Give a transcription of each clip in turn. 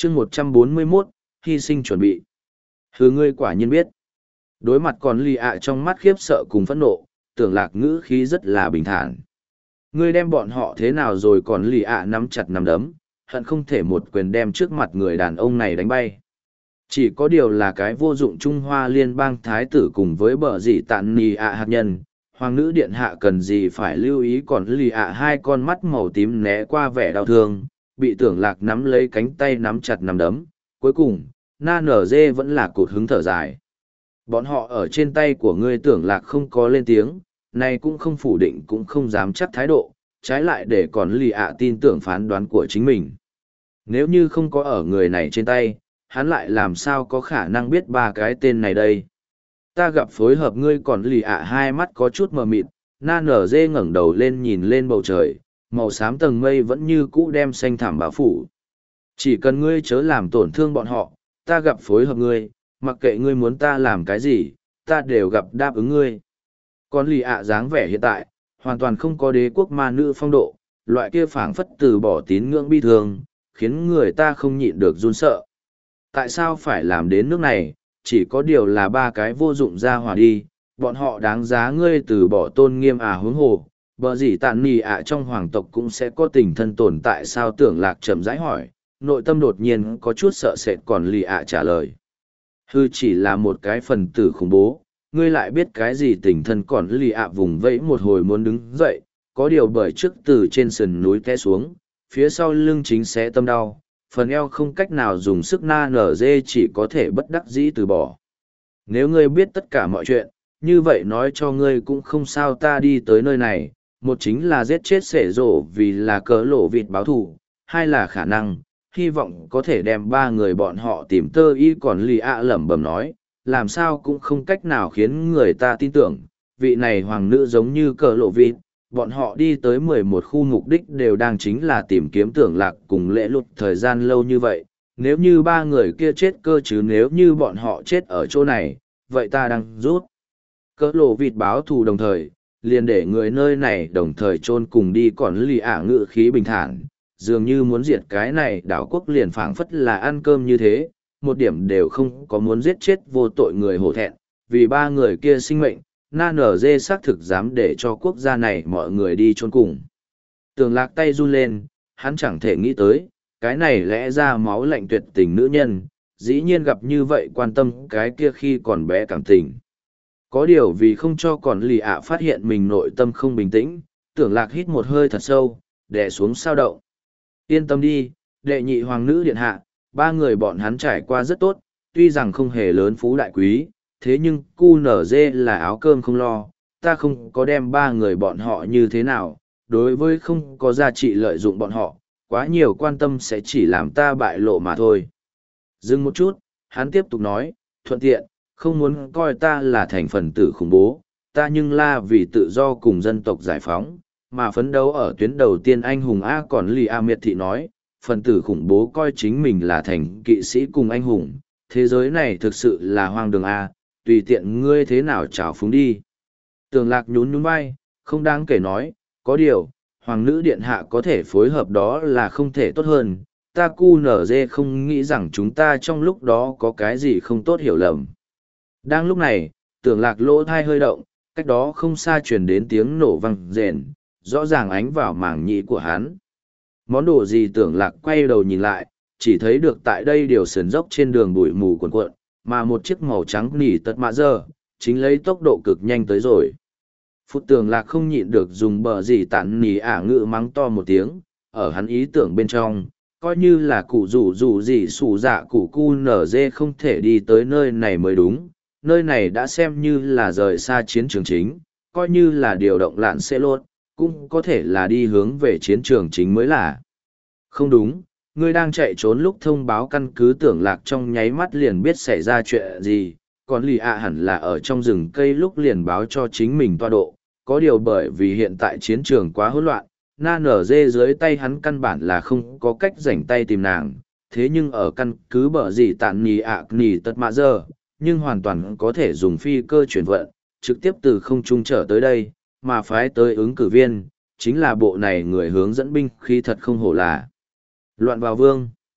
chương 141, hy sinh chuẩn bị. Hừ, ngươi quả nhiên biết. Đối mặt còn lì ạ trong mắt khiếp sợ cùng phẫn nộ, tưởng lạc ngữ khí rất là bình thản. Ngươi đem bọn họ thế nào rồi, còn lì ạ nắm chặt nắm đấm, hận không thể một quyền đem trước mặt người đàn ông này đánh bay. Chỉ có điều là cái vô dụng Trung Hoa liên bang thái tử cùng với bờ dị tạn nì ạ hạt nhân, hoàng nữ điện hạ cần gì phải lưu ý, còn lì ạ hai con mắt màu tím né qua vẻ đau thương, bị tưởng lạc nắm lấy cánh tay nắm chặt nắm đấm. Cuối cùng, na nở dê vẫn là cụt hứng thở dài. Bọn họ ở trên tay của ngươi, tưởng lạc không có lên tiếng, này cũng không phủ định cũng không dám chắc thái độ, trái lại để còn lì ạ tin tưởng phán đoán của chính mình. Nếu như không có ở người này trên tay, hắn lại làm sao có khả năng biết ba cái tên này đây. Ta gặp phối hợp ngươi, còn lì ạ hai mắt có chút mờ mịt, na nở dê ngẩng đầu lên nhìn lên bầu trời, màu xám tầng mây vẫn như cũ đem xanh thảm bao phủ. Chỉ cần ngươi chớ làm tổn thương bọn họ, ta gặp phối hợp ngươi, mặc kệ ngươi muốn ta làm cái gì, ta đều gặp đáp ứng ngươi. Còn lì ạ dáng vẻ hiện tại, hoàn toàn không có đế quốc ma nữ phong độ, loại kia phảng phất từ bỏ tín ngưỡng bi thương, khiến người ta không nhịn được run sợ. Tại sao phải làm đến nước này, chỉ có điều là ba cái vô dụng ra hòa đi, bọn họ đáng giá ngươi từ bỏ tôn nghiêm huống hồ. Bờ gì tàn nì trong hoàng tộc cũng sẽ có tình thân tồn tại sao, tưởng lạc chậm rãi hỏi, nội tâm đột nhiên có chút sợ sệt. Còn lì trả lời. Hư, chỉ là một cái phần tử khủng bố, ngươi lại biết cái gì tình thân. Còn lì vùng vẫy một hồi muốn đứng dậy, có điều bởi trước từ trên sườn núi té xuống, phía sau lưng chính sẽ tâm đau, phần eo không cách nào dùng sức, na nở dê chỉ có thể bất đắc dĩ từ bỏ. Nếu ngươi biết tất cả mọi chuyện, như vậy nói cho ngươi cũng không sao. Ta đi tới nơi này, một chính là giết chết sể rổ vì là cớ lộ vịt báo thù, hai là khả năng, hy vọng có thể đem ba người bọn họ tìm tơ y. Còn lì lẩm bẩm nói, làm sao cũng không cách nào khiến người ta tin tưởng, vị này hoàng nữ giống như cớ lộ vịt. Bọn họ đi tới 11 khu, mục đích đều đang chính là tìm kiếm tưởng lạc cùng lễ lụt thời gian lâu như vậy. Nếu như ba người kia chết cơ chứ, nếu như bọn họ chết ở chỗ này, vậy ta đang rút cớ lộ vịt báo thù, đồng thời liền để người nơi này đồng thời chôn cùng đi. Còn lì ngự khí bình thản, dường như muốn diệt cái này đảo quốc liền phảng phất là ăn cơm như thế, một điểm đều không có muốn giết chết vô tội người hổ thẹn. Vì ba người kia sinh mệnh, na nở dê xác thực dám để cho quốc gia này mọi người đi chôn cùng. Tường lạc tay run lên, hắn chẳng thể nghĩ tới, cái này lẽ ra máu lạnh tuyệt tình nữ nhân, dĩ nhiên gặp như vậy quan tâm cái kia khi còn bé cảm tình. Có điều vì không cho còn lì phát hiện mình nội tâm không bình tĩnh, tưởng lạc hít một hơi thật sâu, đè xuống sao động. Yên tâm đi, đệ nhị hoàng nữ điện hạ, ba người bọn hắn trải qua rất tốt, tuy rằng không hề lớn phú đại quý, thế nhưng QNZ là áo cơm không lo, ta không có đem ba người bọn họ như thế nào, đối với không có giá trị lợi dụng bọn họ, quá nhiều quan tâm sẽ chỉ làm ta bại lộ mà thôi. Dừng một chút, hắn tiếp tục nói, thuận tiện, không muốn coi ta là thành phần tử khủng bố, ta nhưng là vì tự do cùng dân tộc giải phóng, mà phấn đấu ở tuyến đầu tiên anh hùng Còn lì miệt thị nói, phần tử khủng bố coi chính mình là thành kỵ sĩ cùng anh hùng, thế giới này thực sự là hoang đường tùy tiện ngươi thế nào trào phúng đi. Tường lạc nhún nhún vai, không đáng kể nói, có điều, hoàng nữ điện hạ có thể phối hợp đó là không thể tốt hơn, ta QNZ không nghĩ rằng chúng ta trong lúc đó có cái gì không tốt hiểu lầm. Đang lúc này, tường lạc lỗ thai hơi động, cách đó không xa truyền đến tiếng nổ vang rền, rõ ràng ánh vào màng nhĩ của hắn. Món đồ gì? Tưởng lạc quay đầu nhìn lại, chỉ thấy được tại đây điều sườn dốc trên đường bụi mù cuồn cuộn, mà một chiếc màu trắng nỉ tật mạ giờ, chính lấy tốc độ cực nhanh tới rồi. Phút Tưởng lạc không nhịn được dùng bờ gì tản nỉ ngự mắng to một tiếng, ở hắn ý tưởng bên trong, coi như là cụ rủ gì sủ dạ cụ QNZ không thể đi tới nơi này mới đúng, nơi này đã xem như là rời xa chiến trường chính, coi như là điều động lạn xe lốt, cũng có thể là đi hướng về chiến trường chính mới là. Không đúng, ngươi đang chạy trốn lúc thông báo căn cứ. Tưởng lạc trong nháy mắt liền biết xảy ra chuyện gì, còn lì hẳn là ở trong rừng cây lúc liền báo cho chính mình toa độ, có điều bởi vì hiện tại chiến trường quá hỗn loạn, na nở dê dưới tay hắn căn bản là không có cách rảnh tay tìm nàng, thế nhưng ở căn cứ bờ gì tản nì tật mạ giờ, nhưng hoàn toàn có thể dùng phi cơ chuyển vận, trực tiếp từ không trung trở tới đây, mà phái tới ứng cử viên, chính là bộ này người hướng dẫn binh khí, thật không hổ là loạn vào vương.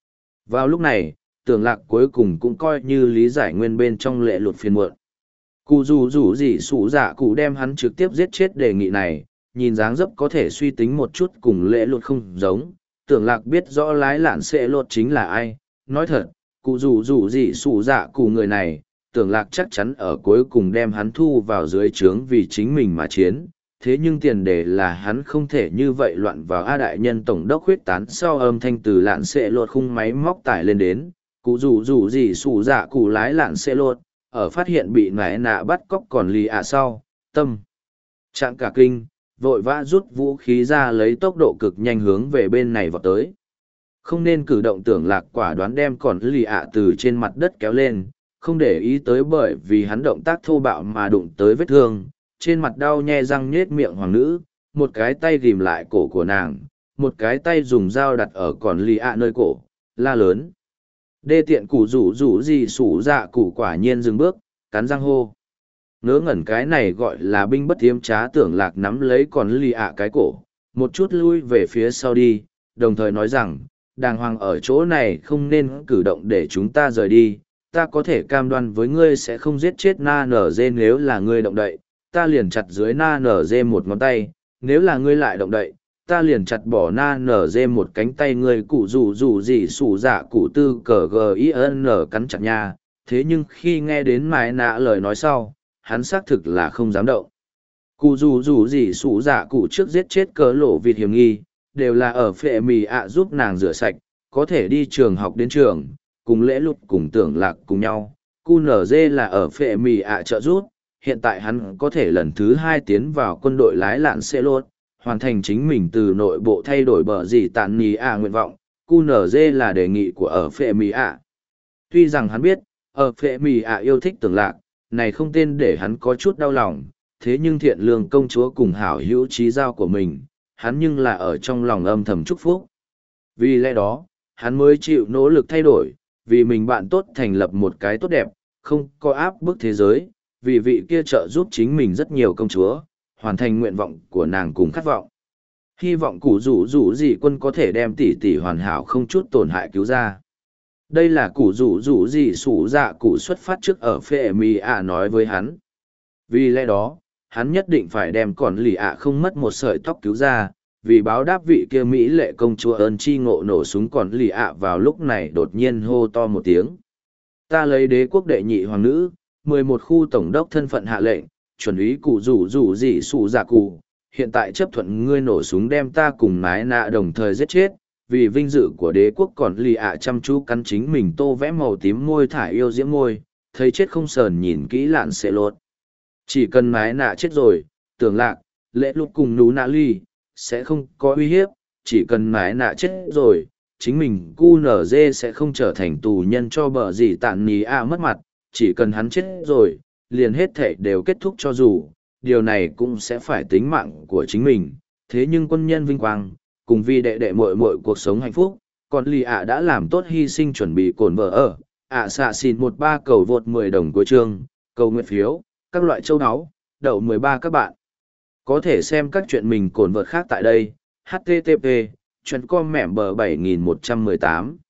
Vào lúc này, tưởng lạc cuối cùng cũng coi như lý giải nguyên bên trong lệ lụt phiền muộn. Cụ rủ gì sủ dạ cụ đem hắn trực tiếp giết chết đề nghị này, nhìn dáng dấp có thể suy tính một chút cùng lệ lụt không giống. Tưởng lạc biết rõ lái lạn sẽ lột chính là ai. Nói thật, cụ rủ gì sủ dạ cụ người này, tưởng lạc chắc chắn ở cuối cùng đem hắn thu vào dưới trướng vì chính mình mà chiến. Thế nhưng tiền đề là hắn không thể như vậy loạn vào A đại nhân tổng đốc huyết tán sau âm thanh từ lạn sẽ lột khung máy móc tải lên đến. Cụ rủ gì sủ dạ cụ lái lạn sẽ lột, ở phát hiện bị nải nạ bắt cóc còn lì ạ sau, tâm trạng cả kinh, vội vã rút vũ khí ra lấy tốc độ cực nhanh hướng về bên này vọt tới. Không nên cử động tưởng lạc quả đoán đem còn lì ạ từ trên mặt đất kéo lên, không để ý tới bởi vì hắn động tác thô bạo mà đụng tới vết thương, trên mặt đau nhe răng nhết miệng hoàng nữ, một cái tay ghìm lại cổ của nàng, một cái tay dùng dao đặt ở còn lì ạ nơi cổ, la lớn. Đê tiện củ rủ gì sủ dạ củ quả nhiên dừng bước, cắn răng hô. Ngớ ngẩn cái này gọi là binh bất tiếm trá tưởng lạc nắm lấy còn lì ạ cái cổ, một chút lui về phía sau đi, đồng thời nói rằng, đàng hoàng ở chỗ này không nên cử động để chúng ta rời đi, ta có thể cam đoan với ngươi sẽ không giết chết na nở dê nếu là ngươi động đậy, ta liền chặt dưới na nở dê một ngón tay, nếu là ngươi lại động đậy, ta liền chặt bỏ na nở dê một cánh tay ngươi cụ rủ gì sủ dạ cụ tư cờ gin cắn chặt nha. Thế nhưng khi nghe đến mái nạ lời nói sau, hắn xác thực là không dám động. Cụ rủ gì sủ dạ cụ trước giết chết cớ lộ vịt hiểm nghi, đều là ở phệ mì ạ giúp nàng rửa sạch, có thể đi trường học đến trường, cùng lễ lụt cùng tưởng lạc cùng nhau. Cu nở dê là ở phệ mì ạ trợ giúp, hiện tại hắn có thể lần thứ 2 tiến vào quân đội lái lạn xe lốt, hoàn thành chính mình từ nội bộ thay đổi bờ gì tàn nì ạ nguyện vọng. Cu nở dê là đề nghị của ở phệ mì ạ. Tuy rằng hắn biết, ở phệ mì ạ yêu thích tưởng lạc, này không tên để hắn có chút đau lòng, thế nhưng thiện lương công chúa cùng hảo hữu trí giao của mình, hắn nhưng là ở trong lòng âm thầm chúc phúc. Vì lẽ đó, hắn mới chịu nỗ lực thay đổi, vì mình bạn tốt thành lập một cái tốt đẹp, không có áp bức thế giới, vì vị kia trợ giúp chính mình rất nhiều công chúa, hoàn thành nguyện vọng của nàng cùng khát vọng. Hy vọng cụ rủ gì quân có thể đem tỷ tỷ hoàn hảo không chút tổn hại cứu ra. Đây là cụ rủ gì sủ dạ cụ xuất phát trước ở phệ mì ạ nói với hắn. Vì lẽ đó, hắn nhất định phải đem còn lì ạ không mất một sợi tóc cứu ra, vì báo đáp vị kia Mỹ lệ công chúa ơn chi ngộ nổ súng còn lì ạ vào lúc này đột nhiên hô to một tiếng. Ta lấy đế quốc đệ nhị hoàng nữ, 11 khu tổng đốc thân phận hạ lệnh, chuẩn úy cụ rủ gì sủ dạ cụ, hiện tại chấp thuận ngươi nổ súng đem ta cùng nái nạ đồng thời giết chết, vì vinh dự của đế quốc còn lì ạ chăm chú cắn chính mình tô vẽ màu tím môi thải yêu diễm môi, thấy chết không sờn nhìn kỹ lạn sẽ lột. Chỉ cần nái nạ chết rồi, tưởng lạc, lễ lúc cùng nú nạ ly, sẽ không có uy hiếp, chỉ cần nái nạ chết rồi, chính mình cu nở dê sẽ không trở thành tù nhân cho bờ gì tàn nì ạ mất mặt, chỉ cần hắn chết rồi, liền hết thể đều kết thúc cho dù, điều này cũng sẽ phải tính mạng của chính mình, thế nhưng quân nhân vinh quang, cùng vì đệ đệ muội muội cuộc sống hạnh phúc, còn lì ạ đã làm tốt hy sinh chuẩn bị cồn vợ ở, ạ xạ xin 13 cầu vượt 10 đồng của chương, cầu nguyện phiếu, các loại châu áo, đậu 13 các bạn. Có thể xem các chuyện mình cồn vợt khác tại đây, http, chuyện com mẻm bờ 7118.